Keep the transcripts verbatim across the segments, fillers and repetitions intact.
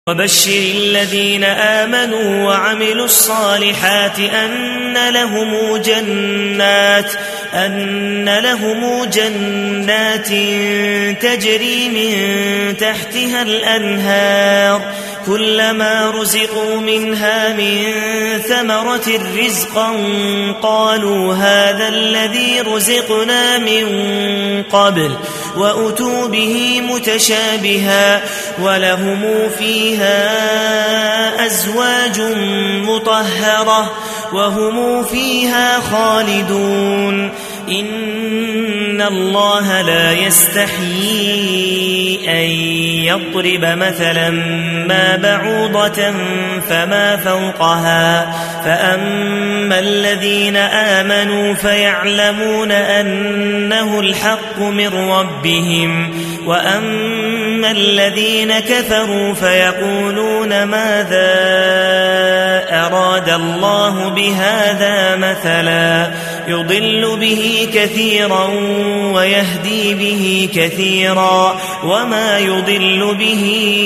وبشر الذين آمنوا وعملوا الصالحات أن لهم جنات أن لهم جنات تجري من تحتها الأنهار كلما رزقوا منها من ثمرة رزقا قالوا هذا الذي رزقنا من قبل وأتوا به متشابها ولهم فيها أزواج مطهرة وهم فيها خالدون إن الله لا يستحيي أن يضرب مثلا ما بعوضة فما فوقها فأما الذين آمنوا فيعلمون أنه الحق من ربهم وأما الذين كفروا فيقولون ماذا أراد الله بهذا مثلا يضل به كثيرا ويهدي به كثيرا وما يضل به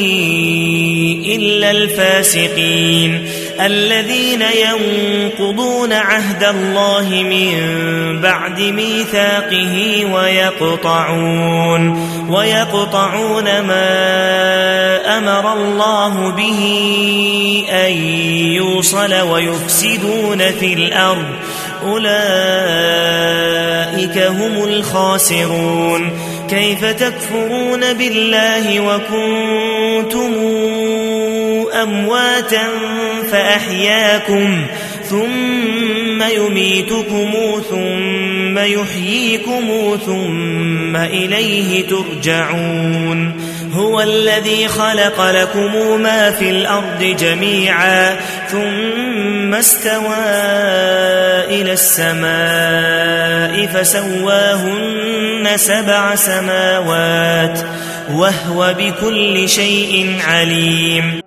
إلا الفاسقين الذين ينقضون عهد الله من بعد ميثاقه ويقطعون ويقطعون ما أمر الله به أن يوصل ويفسدون في الأرض أولئك هم الخاسرون كيف تكفرون بالله وكنتم أمواتا فأحياكم ثم يميتكم ثم يحييكم ثم إليه ترجعون هو الذي خلق لكم ما في الأرض جميعا ثم استوى إلى السماء فسواهن سبع سماوات وهو بكل شيء عليم